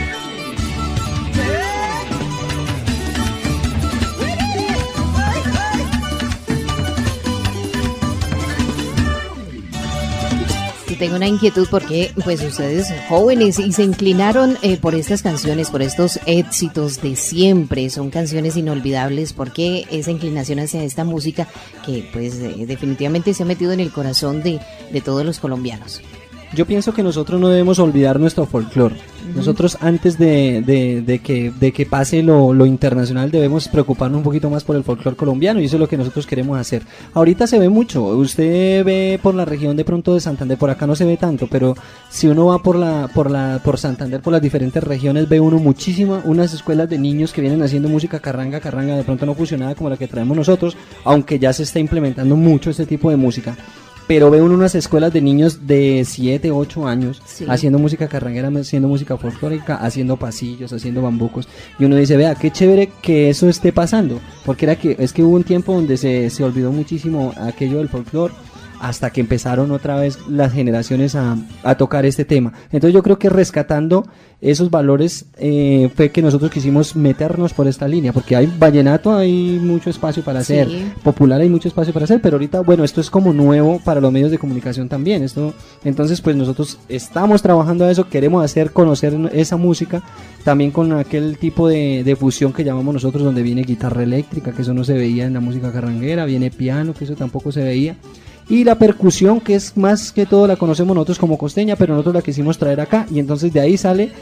Tengo una inquietud porque pues ustedes jóvenes y se inclinaron por estas canciones, por estos éxitos de siempre, son canciones inolvidables. ¿Por qué esa inclinación hacia esta música que pues definitivamente se ha metido en el corazón de todos los colombianos? Yo pienso que nosotros no debemos olvidar nuestro folclore. Nosotros antes de que pase lo internacional debemos preocuparnos un poquito más por el folclore colombiano y eso es lo que nosotros queremos hacer. Ahorita se ve mucho, usted ve por la región de pronto de Santander, por acá no se ve tanto, pero si uno va por Santander, por las diferentes regiones, ve uno unas escuelas de niños que vienen haciendo música carranga, de pronto no fusionada como la que traemos nosotros, aunque ya se está implementando mucho este tipo de música. Pero veo unas escuelas de niños de 7, 8 años haciendo música carranguera, haciendo música folclórica, haciendo pasillos, haciendo bambucos. Y uno dice, vea, qué chévere que eso esté pasando. Porque es que hubo un tiempo donde se olvidó muchísimo aquello del folclore, hasta que empezaron otra vez las generaciones a tocar este tema. Entonces yo creo que rescatando esos valores fue que nosotros quisimos meternos por esta línea, porque hay vallenato, hay mucho espacio para hacer, popular hay mucho espacio para hacer, pero ahorita, bueno, esto es como nuevo para los medios de comunicación también, entonces pues nosotros estamos trabajando a eso, queremos hacer conocer esa música, también con aquel tipo de fusión que llamamos nosotros, donde viene guitarra eléctrica, que eso no se veía en la música carranguera, viene piano, que eso tampoco se veía, y la percusión, que es más que todo la conocemos nosotros como costeña, pero nosotros la quisimos traer acá, y entonces de ahí sale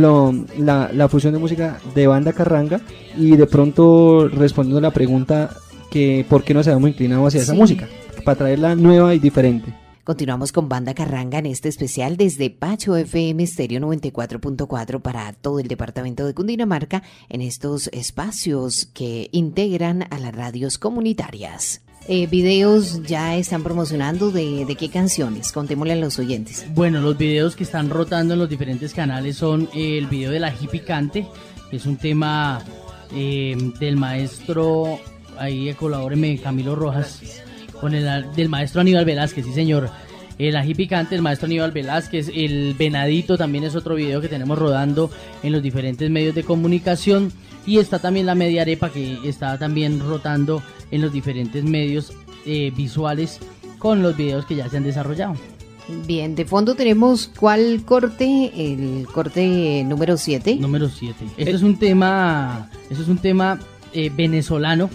la fusión de música de Banda Carranga, y de pronto respondiendo a la pregunta que por qué nos habíamos inclinado hacia esa música, para traerla nueva y diferente. Continuamos con Banda Carranga en este especial desde Pacho FM Estéreo 94.4 para todo el departamento de Cundinamarca en estos espacios que integran a las radios comunitarias. Videos ya están promocionando de qué canciones, contémosle a los oyentes. Bueno, los videos que están rotando en los diferentes canales son el video de La Ají Picante, que es un tema del maestro, ahí colabóreme Camilo Rojas, con del maestro Aníbal Velázquez, sí señor. El Ají Picante, el maestro Aníbal Velázquez, el Venadito también es otro video que tenemos rodando en los diferentes medios de comunicación, y está también la Media Arepa, que está también rotando en los diferentes medios visuales con los videos que ya se han desarrollado. Bien, de fondo tenemos ¿cuál corte? El corte número 7. Número 7. Esto es un tema venezolano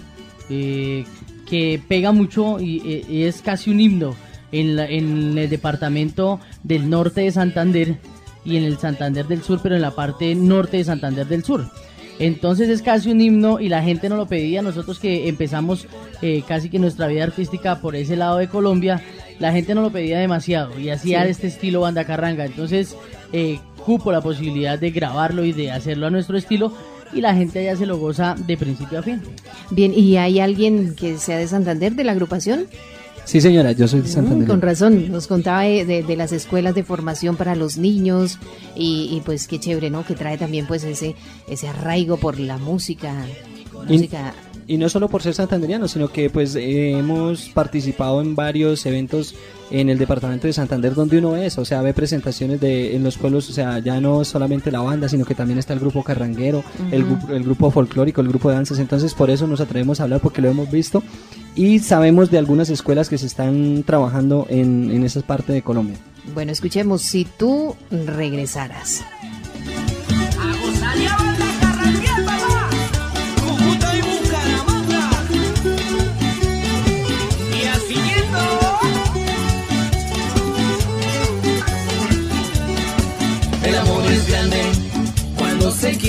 que pega mucho y es casi un himno en el departamento del norte de Santander y en el Santander del Sur, pero en la parte norte de Santander del Sur. Entonces es casi un himno y la gente nos lo pedía. Nosotros que empezamos casi que nuestra vida artística por ese lado de Colombia, la gente nos lo pedía demasiado y hacía este estilo Banda Carranga. Entonces cupo la posibilidad de grabarlo y de hacerlo a nuestro estilo, y la gente allá se lo goza de principio a fin. Bien, ¿y hay alguien que sea de Santander, de la agrupación? Sí, señora, yo soy de Santander. Con razón, nos contaba de las escuelas de formación para los niños y pues qué chévere, ¿no? Que trae también pues ese arraigo por la música. Y no solo por ser santanderiano, sino que pues hemos participado en varios eventos en el departamento de Santander donde uno es, o sea, ve presentaciones en los pueblos, o sea, ya no solamente la banda, sino que también está el grupo carranguero, el grupo folclórico, el grupo de danzas. Entonces por eso nos atrevemos a hablar, porque lo hemos visto y sabemos de algunas escuelas que se están trabajando en esa parte de Colombia. Bueno, escuchemos Si tú regresaras. A gozar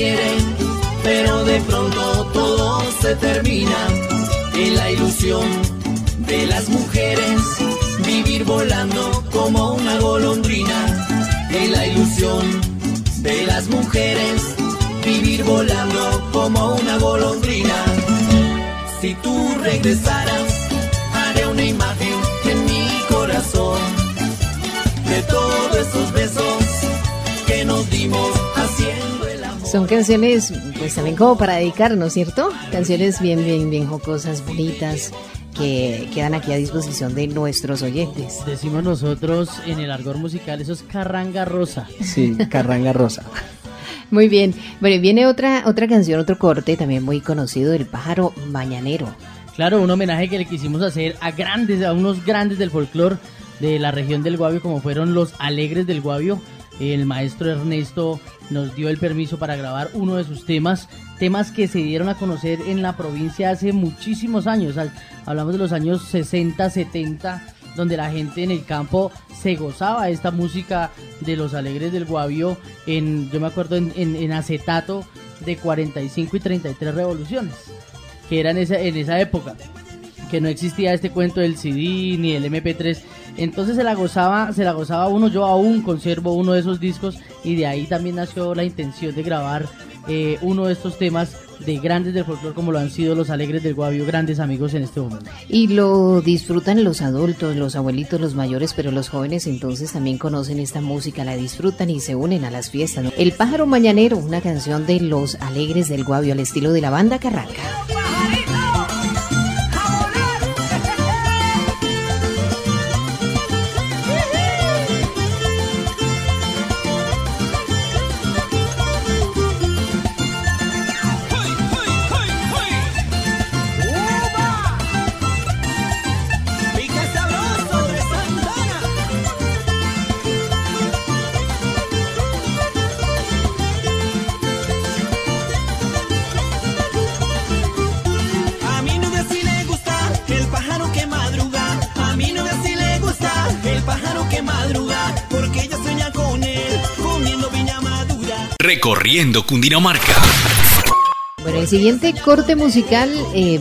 quieren, pero de pronto todo se termina. En la ilusión de las mujeres, vivir volando como una golondrina. En la ilusión de las mujeres, vivir volando como una golondrina. Si tú regresaras, haré una imagen en mi corazón de todos esos besos que nos dimos haciendo el amor. Son canciones, pues también como para dedicarnos, ¿cierto? Canciones bien jocosas, bonitas, que quedan aquí a disposición de nuestros oyentes. Decimos nosotros en el argot musical, eso es carranga rosa. Sí, carranga rosa. Muy bien. Bueno, viene otra canción, otro corte también muy conocido, El pájaro mañanero. Claro, un homenaje que le quisimos hacer a unos grandes del folclore de la región del Guavio, como fueron los Alegres del Guavio. El maestro Ernesto nos dio el permiso para grabar uno de sus temas que se dieron a conocer en la provincia hace muchísimos años. Hablamos de los años 60, 70, donde la gente en el campo se gozaba esta música de los Alegres del Guavio, yo me acuerdo en acetato de 45 y 33 revoluciones, que era en esa época, que no existía este cuento del CD ni el MP3, entonces se la gozaba uno. Yo aún conservo uno de esos discos y de ahí también nació la intención de grabar uno de estos temas de grandes del folclore como lo han sido los Alegres del Guavio, grandes amigos en este momento. Y lo disfrutan los adultos, los abuelitos, los mayores, pero los jóvenes entonces también conocen esta música, la disfrutan y se unen a las fiestas, ¿no? El pájaro mañanero, una canción de los Alegres del Guavio al estilo de la banda Carranga. Recorriendo Cundinamarca. Bueno, el siguiente corte musical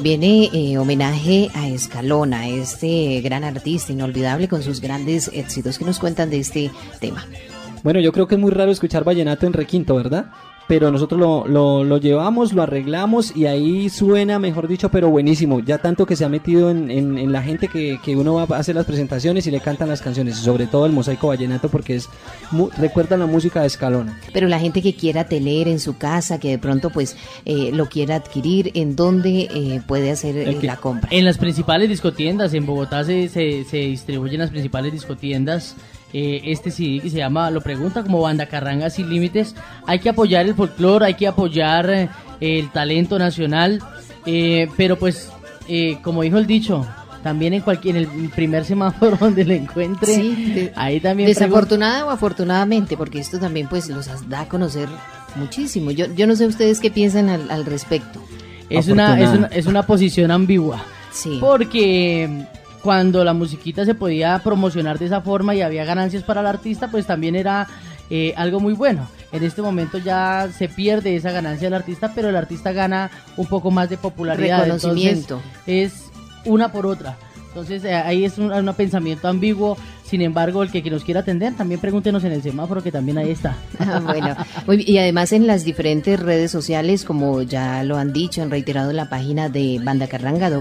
viene homenaje a Escalona, este gran artista inolvidable con sus grandes éxitos. ¿Qué nos cuentan de este tema? Bueno, yo creo que es muy raro escuchar vallenato en requinto, ¿verdad? Pero nosotros lo llevamos, lo arreglamos y ahí suena, mejor dicho, pero buenísimo. Ya tanto que se ha metido en la gente que uno va a hacer las presentaciones y le cantan las canciones, sobre todo el mosaico vallenato, porque recuerda la música de Escalona. Pero la gente que quiera tener en su casa, que de pronto pues lo quiera adquirir, ¿en dónde puede hacer la compra? En las principales discotiendas, en Bogotá se distribuyen las principales discotiendas. Este CD que se llama, lo pregunta, como Banda Carranga Sin Límites. Hay que apoyar el folclore, hay que apoyar el talento nacional, pero pues como dijo el dicho, también en el primer semáforo donde lo encuentre, sí, ahí también desafortunada o afortunadamente, porque esto también pues los da a conocer muchísimo. Yo no sé ustedes qué piensan al respecto. Es una posición ambigua, sí, porque cuando la musiquita se podía promocionar de esa forma y había ganancias para el artista, pues también era algo muy bueno. En este momento ya se pierde esa ganancia del artista, pero el artista gana un poco más de popularidad, reconocimiento. Entonces es una por otra. Entonces ahí es un pensamiento ambiguo. Sin embargo, el que nos quiera atender, también pregúntenos en el semáforo, que también ahí está. Bueno, y además en las diferentes redes sociales, como ya lo han dicho, han reiterado en la página de Banda Carranga,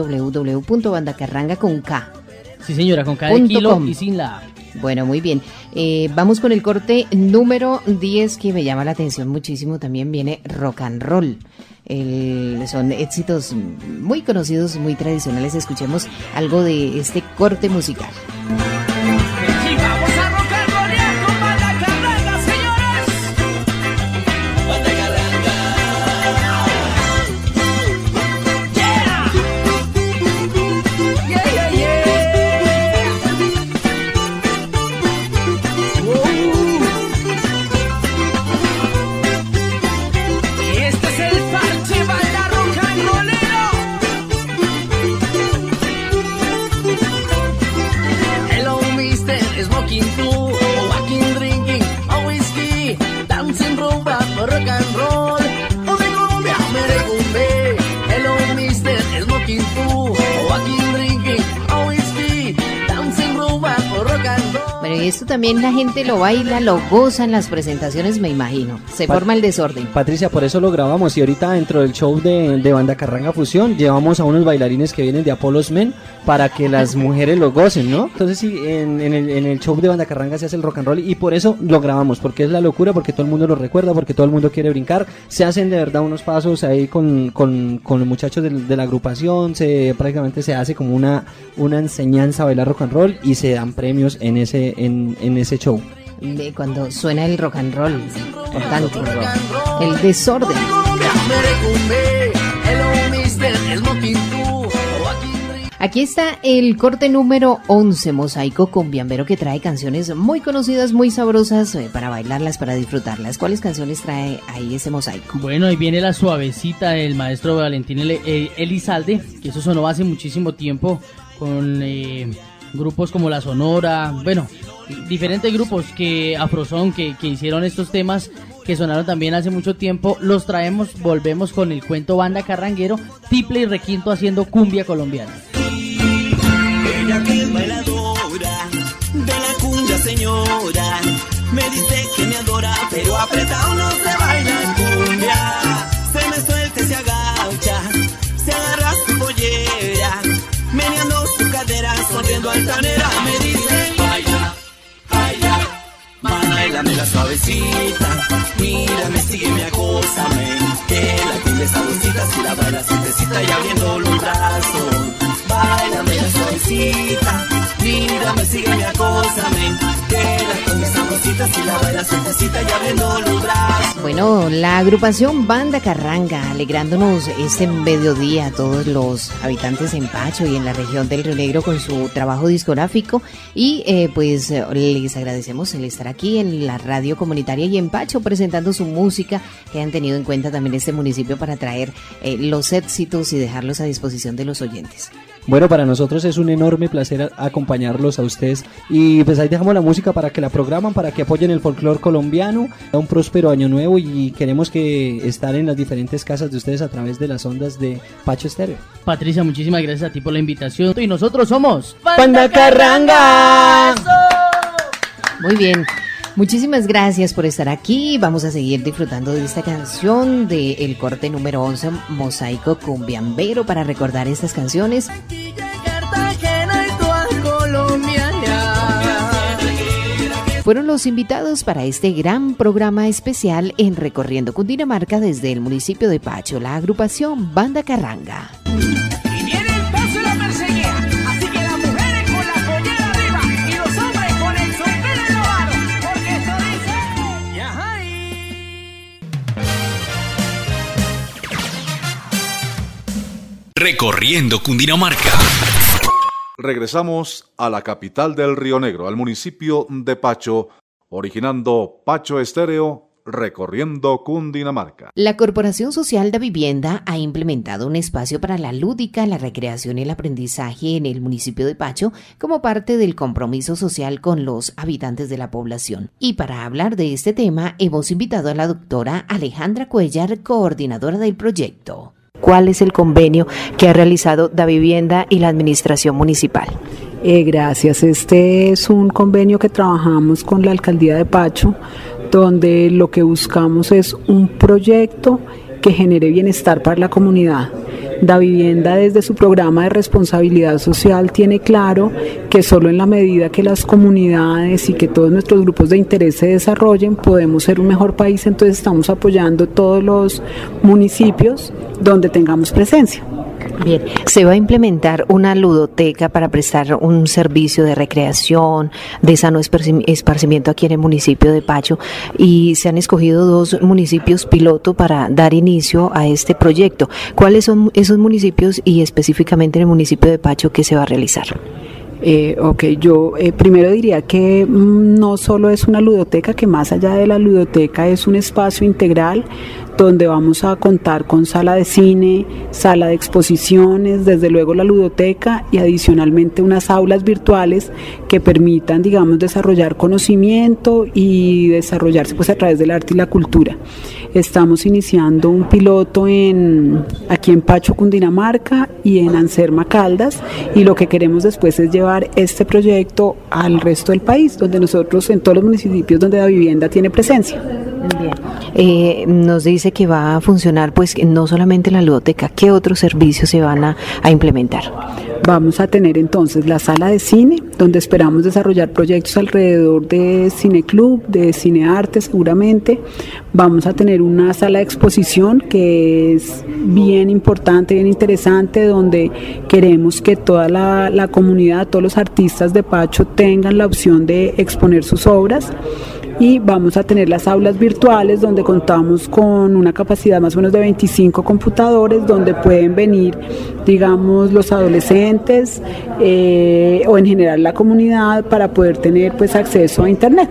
www.bandacarranga con K. Sí, señora, con K de kilo y sin la A. Bueno, muy bien. Vamos con el corte número 10, que me llama la atención muchísimo. También viene Rock and Roll. Son éxitos muy conocidos, muy tradicionales. Escuchemos algo de este corte musical. Pero esto también la gente lo baila, lo goza en las presentaciones, me imagino. Se forma el desorden. Patricia, por eso lo grabamos y ahorita dentro del show de Banda Carranga Fusión llevamos a unos bailarines que vienen de Apollo's Men para que las mujeres lo gocen, ¿no? Entonces sí, en el show de Banda Carranga se hace el rock and roll y por eso lo grabamos, porque es la locura, porque todo el mundo lo recuerda, porque todo el mundo quiere brincar. Se hacen de verdad unos pasos ahí con los muchachos de la agrupación, prácticamente se hace como una enseñanza a bailar rock and roll y se dan premios en ese show. Cuando suena el rock and roll, importante, el desorden. Aquí está el corte número 11, Mosaico Cumbiambero, que trae canciones muy conocidas, muy sabrosas para bailarlas, para disfrutarlas. ¿Cuáles canciones trae ahí ese mosaico? Bueno, ahí viene la suavecita del maestro Valentín Elizalde, que eso sonó hace muchísimo tiempo con grupos como La Sonora, bueno, diferentes grupos Afrozón que hicieron estos temas que sonaron también hace mucho tiempo. Los traemos, volvemos con el cuento Banda Carranguero, Tiple y Requinto haciendo cumbia colombiana. Ella que es bailadora de la cumbia, señora, me dice que me adora, pero apretado no se baila cumbia. Se me suelta y se agacha, se agarra su pollera, meneando su cadera, sonriendo altanera, me dice baila, baila, bailame la suavecita, mírame, sígueme, acósame, que la cumbia es sabrosita, si la bailas suavecita y abriendo los brazos. Báilame la suavecita, mírame, sígueme, acósame, que la cumbia es sabrosita, si la bailas suavecita y abriendo los brazos. Bueno, la agrupación Banda Carranga, alegrándonos este mediodía a todos los habitantes en Pacho y en la región del Río Negro con su trabajo discográfico y pues les agradecemos el estar aquí en la radio comunitaria y en Pacho presentando su música, que han tenido en cuenta también este municipio para traer los éxitos y dejarlos a disposición de los oyentes. Bueno, para nosotros es un enorme placer acompañarlos a ustedes y pues ahí dejamos la música para que la programan, para que apoyen el folclore colombiano. Un próspero año nuevo y queremos que estar en las diferentes casas de ustedes a través de las ondas de Pacho Estéreo. Patricia, muchísimas gracias a ti por la invitación y nosotros somos Banda Carranga. Muy bien. Muchísimas gracias por estar aquí. Vamos a seguir disfrutando de esta canción del corte número 11, Mosaico Cumbiambero, para recordar estas canciones. Fueron los invitados para este gran programa especial en Recorriendo Cundinamarca desde el municipio de Pacho, la agrupación Banda Carranga. Recorriendo Cundinamarca. Regresamos a la capital del Río Negro, al municipio de Pacho, originando Pacho Estéreo, Recorriendo Cundinamarca. La Corporación Social de Vivienda ha implementado un espacio para la lúdica, la recreación y el aprendizaje en el municipio de Pacho como parte del compromiso social con los habitantes de la población. Y para hablar de este tema hemos invitado a la doctora Alejandra Cuellar, coordinadora del proyecto. ¿Cuál es el convenio que ha realizado Davivienda y la Administración Municipal? Gracias. Este es un convenio que trabajamos con la Alcaldía de Pacho, donde lo que buscamos es un proyecto que genere bienestar para la comunidad. Davivienda, desde su programa de responsabilidad social, tiene claro que solo en la medida que las comunidades y que todos nuestros grupos de interés se desarrollen, podemos ser un mejor país. Entonces estamos apoyando todos los municipios donde tengamos presencia. Bien, se va a implementar una ludoteca para prestar un servicio de recreación, de sano esparcimiento aquí en el municipio de Pacho, y se han escogido 2 municipios piloto para dar inicio a este proyecto. ¿Cuáles son esos municipios y específicamente en el municipio de Pacho que se va a realizar? Yo primero diría que no solo es una ludoteca, que más allá de la ludoteca es un espacio integral donde vamos a contar con sala de cine, sala de exposiciones, desde luego la ludoteca y adicionalmente unas aulas virtuales que permitan, digamos, desarrollar conocimiento y desarrollarse pues a través del arte y la cultura. Estamos iniciando un piloto aquí en Pacho, Cundinamarca y en Anserma, Caldas, y lo que queremos después es llevar este proyecto al resto del país, donde nosotros en todos los municipios donde Davivienda tiene presencia. Nos dice que va a funcionar pues no solamente la ludoteca, ¿qué otros servicios se van a implementar? Vamos a tener entonces la sala de cine, donde esperamos desarrollar proyectos alrededor de cineclub, de cinearte seguramente. Vamos a tener una sala de exposición que es bien importante, bien interesante, donde queremos que toda la comunidad, todos los artistas de Pacho tengan la opción de exponer sus obras. Y vamos a tener las aulas virtuales donde contamos con una capacidad más o menos de 25 computadores donde pueden venir, digamos, los adolescentes o en general la comunidad para poder tener pues acceso a internet.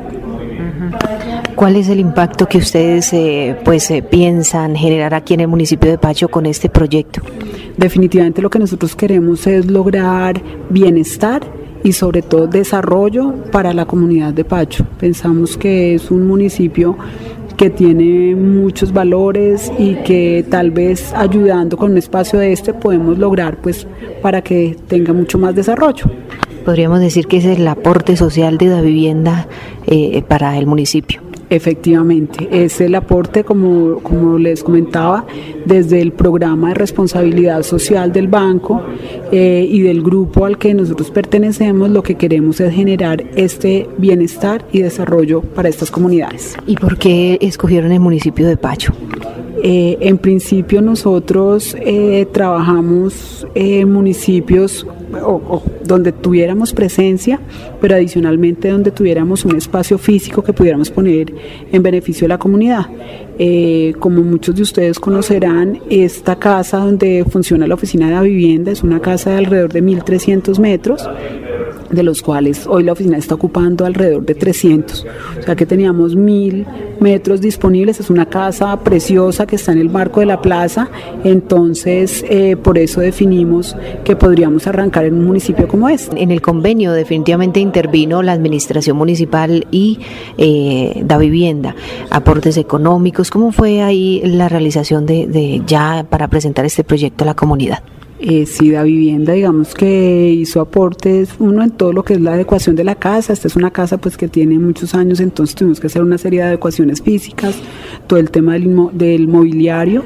¿Cuál es el impacto que ustedes piensan generar aquí en el municipio de Pacho con este proyecto? Definitivamente lo que nosotros queremos es lograr bienestar y sobre todo desarrollo para la comunidad de Pacho. Pensamos que es un municipio que tiene muchos valores y que tal vez ayudando con un espacio de podemos lograr pues para que tenga mucho más desarrollo. Podríamos decir que es el aporte social de Davivienda para el municipio. Efectivamente, es el aporte, como les comentaba, desde el programa de responsabilidad social del banco y del grupo al que nosotros pertenecemos. Lo que queremos es generar este bienestar y desarrollo para estas comunidades. ¿Y por qué escogieron el municipio de Pacho? En principio nosotros trabajamos en municipios donde tuviéramos presencia, pero adicionalmente donde tuviéramos un espacio físico que pudiéramos poner en beneficio de la comunidad. Como muchos de ustedes conocerán, esta casa donde funciona la oficina de Davivienda es una casa de alrededor de 1.300 metros, de los cuales hoy la oficina está ocupando alrededor de 300, o sea que teníamos 1.000 metros disponibles. Es una casa preciosa que está en el marco de la plaza, entonces por eso definimos que podríamos arrancar en un municipio como este. En el convenio definitivamente intervino la administración municipal y Davivienda, aportes económicos. ¿Cómo fue ahí la realización de ya para presentar este proyecto a la comunidad? Sí, Davivienda, digamos que hizo aportes, uno en todo lo que es la adecuación de la casa. Esta es una casa pues que tiene muchos años, entonces tuvimos que hacer una serie de adecuaciones físicas, todo el tema del mobiliario.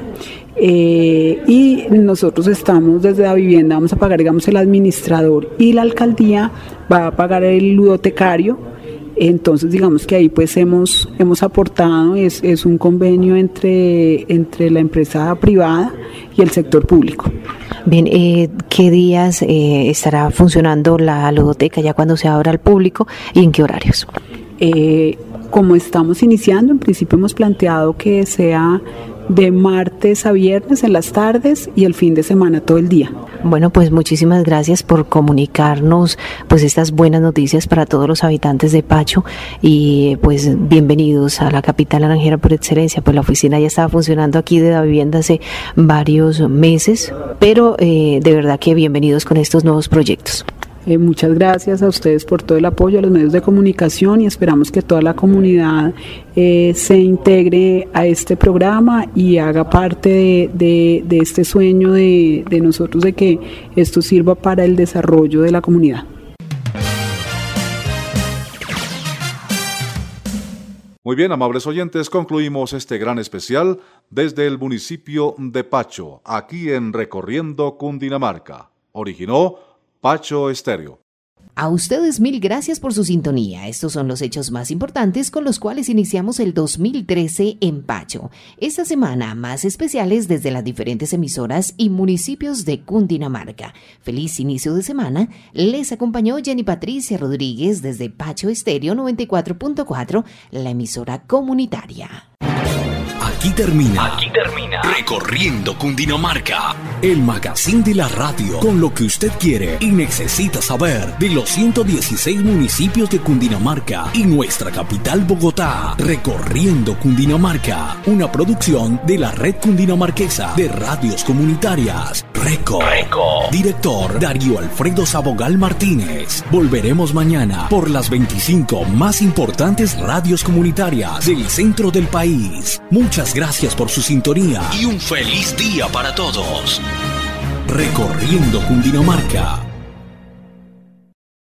Y nosotros estamos desde Davivienda, vamos a pagar, digamos, el administrador, y la alcaldía va a pagar el ludotecario. Entonces digamos que ahí pues hemos aportado, es un convenio entre la empresa privada y el sector público. Bien, ¿qué días estará funcionando la ludoteca ya cuando se abra al público y en qué horarios? Como estamos iniciando, en principio hemos planteado que sea de martes a viernes en las tardes y el fin de semana todo el día. Bueno, pues muchísimas gracias por comunicarnos pues estas buenas noticias para todos los habitantes de Pacho y pues bienvenidos a la capital naranjera por excelencia. Pues la oficina ya estaba funcionando aquí de Davivienda hace varios meses, pero de verdad que bienvenidos con estos nuevos proyectos. Muchas gracias a ustedes por todo el apoyo a los medios de comunicación y esperamos que toda la comunidad se integre a este programa y haga parte de este sueño de nosotros de que esto sirva para el desarrollo de la comunidad. Muy bien, amables oyentes, concluimos este gran especial desde el municipio de Pacho, aquí en Recorriendo Cundinamarca. Originó Pacho Estéreo. A ustedes 1000 gracias por su sintonía. Estos son los hechos más importantes con los cuales iniciamos el 2013 en Pacho. Esta semana más especiales desde las diferentes emisoras y municipios de Cundinamarca. Feliz inicio de semana. Les acompañó Jenny Patricia Rodríguez desde Pacho Estéreo 94.4, la emisora comunitaria. Aquí termina Recorriendo Cundinamarca, el magazine de la radio con lo que usted quiere y necesita saber de los 116 municipios de Cundinamarca y nuestra capital Bogotá. Recorriendo Cundinamarca, una producción de la Red Cundinamarquesa de Radios Comunitarias. Reco. Director Darío Alfredo Sabogal Martínez. Volveremos mañana por las 25 más importantes radios comunitarias del centro del país. Muchas gracias por su sintonía y un feliz día para todos. Recorriendo Cundinamarca.